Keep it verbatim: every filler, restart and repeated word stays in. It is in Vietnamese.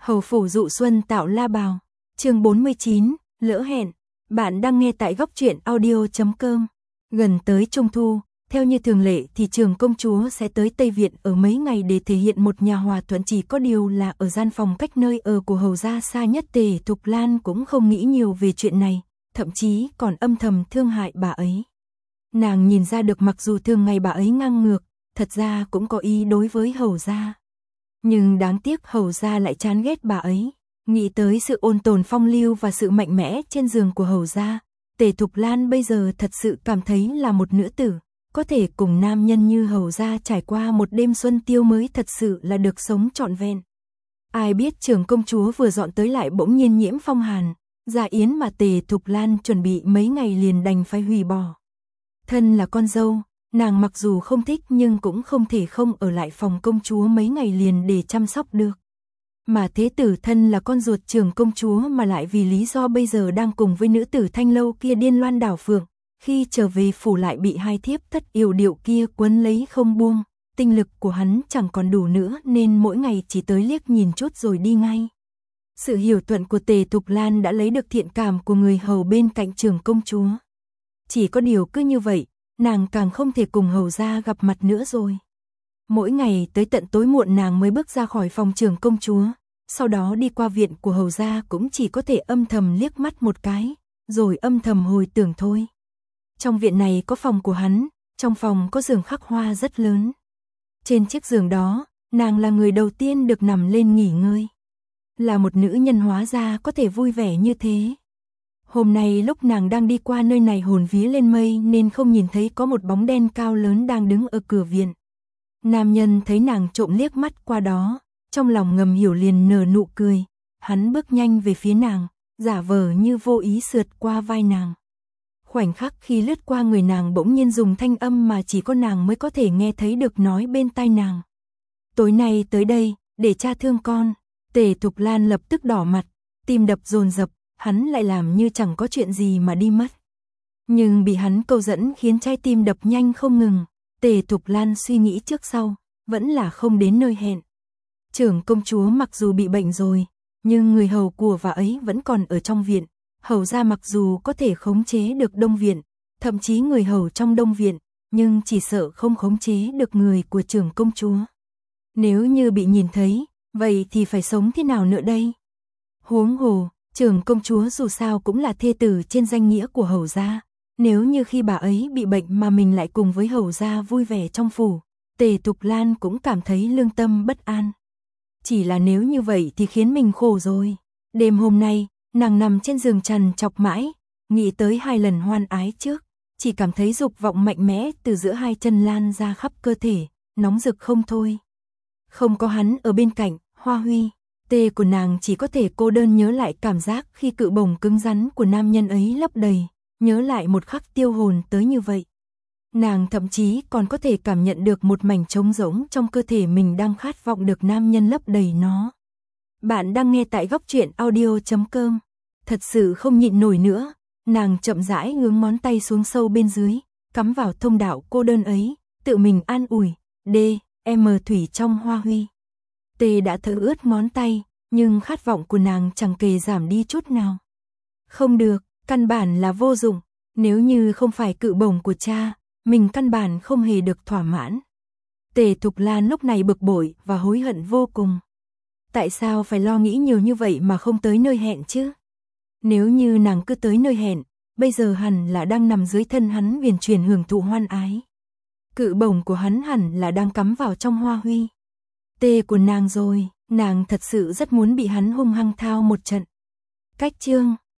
Hầu phủ dụ xuân tạo la bào. Chương bốn mươi chín, lỡ hẹn. Bạn đang nghe tại góc truyện audio chấm com. Gần tới Trung thu, theo như thường lệ thì Trường công chúa sẽ tới Tây Viện ở mấy ngày để thể hiện một nhà hòa thuận, chỉ có điều là ở gian phòng cách nơi ở của hầu gia xa nhất. Tề Thục Lan cũng không nghĩ nhiều về chuyện này, thậm chí còn âm thầm thương hại bà ấy. Nàng nhìn ra được mặc dù thường ngày bà ấy ngang ngược, thật ra cũng có ý đối với hầu gia. Nhưng đáng tiếc hầu gia lại chán ghét bà ấy. Nghĩ tới sự ôn tồn phong lưu và sự mạnh mẽ trên giường của hầu gia, Tề Thục Lan bây giờ thật sự cảm thấy là một nữ tử, có thể cùng nam nhân như hầu gia trải qua một đêm xuân tiêu mới thật sự là được sống trọn vẹn. Ai biết Trường công chúa vừa dọn tới lại bỗng nhiên nhiễm phong hàn, dạ yến mà Tề Thục Lan chuẩn bị mấy ngày liền đành phải hủy bỏ. Thân là con dâu, nàng mặc dù không thích nhưng cũng không thể không ở lại phòng công chúa mấy ngày liền để chăm sóc được. Mà thế tử thân là con ruột Trường công chúa mà lại vì lý do bây giờ đang cùng với nữ tử Thanh Lâu kia điên loan đảo phượng, khi trở về phủ lại bị hai thiếp thất yểu điệu kia quấn lấy không buông, tinh lực của hắn chẳng còn đủ nữa nên mỗi ngày chỉ tới liếc nhìn chút rồi đi ngay. Sự hiểu thuận của Tề Thục Lan đã lấy được thiện cảm của người hầu bên cạnh Trường công chúa. Chỉ có điều cứ như vậy, nàng càng không thể cùng hầu gia gặp mặt nữa rồi. Mỗi ngày tới tận tối muộn nàng mới bước ra khỏi phòng Trường công chúa, sau đó đi qua viện của hầu gia cũng chỉ có thể âm thầm liếc mắt một cái, rồi âm thầm hồi tưởng thôi. Trong viện này có phòng của hắn, trong phòng có giường khắc hoa rất lớn. Trên chiếc giường đó, nàng là người đầu tiên được nằm lên nghỉ ngơi. Là một nữ nhân hóa ra có thể vui vẻ như thế. Hôm nay lúc nàng đang đi qua nơi này hồn vía lên mây nên không nhìn thấy có một bóng đen cao lớn đang đứng ở cửa viện. Nam nhân thấy nàng trộm liếc mắt qua đó, trong lòng ngầm hiểu liền nở nụ cười. Hắn bước nhanh về phía nàng, giả vờ như vô ý sượt qua vai nàng. Khoảnh khắc khi lướt qua người nàng bỗng nhiên dùng thanh âm mà chỉ có nàng mới có thể nghe thấy được nói bên tai nàng. Tối nay tới đây, để cha thương con. Tề Thục Lan lập tức đỏ mặt, tim đập dồn dập, hắn lại làm như chẳng có chuyện gì mà đi mất. Nhưng bị hắn câu dẫn khiến trái tim đập nhanh không ngừng. Tề Thục Lan suy nghĩ trước sau, vẫn là không đến nơi hẹn. Trưởng công chúa mặc dù bị bệnh rồi, nhưng người hầu của bà ấy vẫn còn ở trong viện. Hầu gia mặc dù có thể khống chế được Đông Viện, thậm chí người hầu trong Đông Viện, nhưng chỉ sợ không khống chế được người của trưởng công chúa. Nếu như bị nhìn thấy, vậy thì phải sống thế nào nữa đây? Huống hồ, trưởng công chúa dù sao cũng là thê tử trên danh nghĩa của hầu gia. Nếu như khi bà ấy bị bệnh mà mình lại cùng với hầu gia vui vẻ trong phủ, Tề Thục Lan cũng cảm thấy lương tâm bất an. Chỉ là nếu như vậy thì khiến mình khổ rồi. Đêm hôm nay, nàng nằm trên giường trằn trọc mãi, nghĩ tới hai lần hoan ái trước, chỉ cảm thấy dục vọng mạnh mẽ từ giữa hai chân lan ra khắp cơ thể, nóng rực không thôi. Không có hắn ở bên cạnh, Hoa Huy, tê của nàng chỉ có thể cô đơn nhớ lại cảm giác khi cự bổng cứng rắn của nam nhân ấy lấp đầy, nhớ lại một khắc tiêu hồn tới như vậy. Nàng thậm chí còn có thể cảm nhận được một mảnh trống rỗng trong cơ thể mình đang khát vọng được nam nhân lấp đầy nó. Bạn đang nghe tại góc truyện audio chấm com. Thật sự không nhịn nổi nữa, nàng chậm rãi nghướng ngón tay xuống sâu bên dưới, cắm vào thông đạo cô đơn ấy, tự mình an ủi, D, M thủy trong Hoa Huy. Tê đã thở ướt ngón tay, nhưng khát vọng của nàng chẳng kề giảm đi chút nào. Không được, căn bản là vô dụng, nếu như không phải cự bổng của cha, mình căn bản không hề được thỏa mãn. Tề Thục Lan lúc này bực bội và hối hận vô cùng. Tại sao phải lo nghĩ nhiều như vậy mà không tới nơi hẹn chứ? Nếu như nàng cứ tới nơi hẹn, bây giờ hẳn là đang nằm dưới thân hắn huyền chuyển hưởng thụ hoan ái. Cự bổng của hắn hẳn là đang cắm vào trong Hoa Huy. Tê của nàng rồi, nàng thật sự rất muốn bị hắn hung hăng thao một trận. Cách chương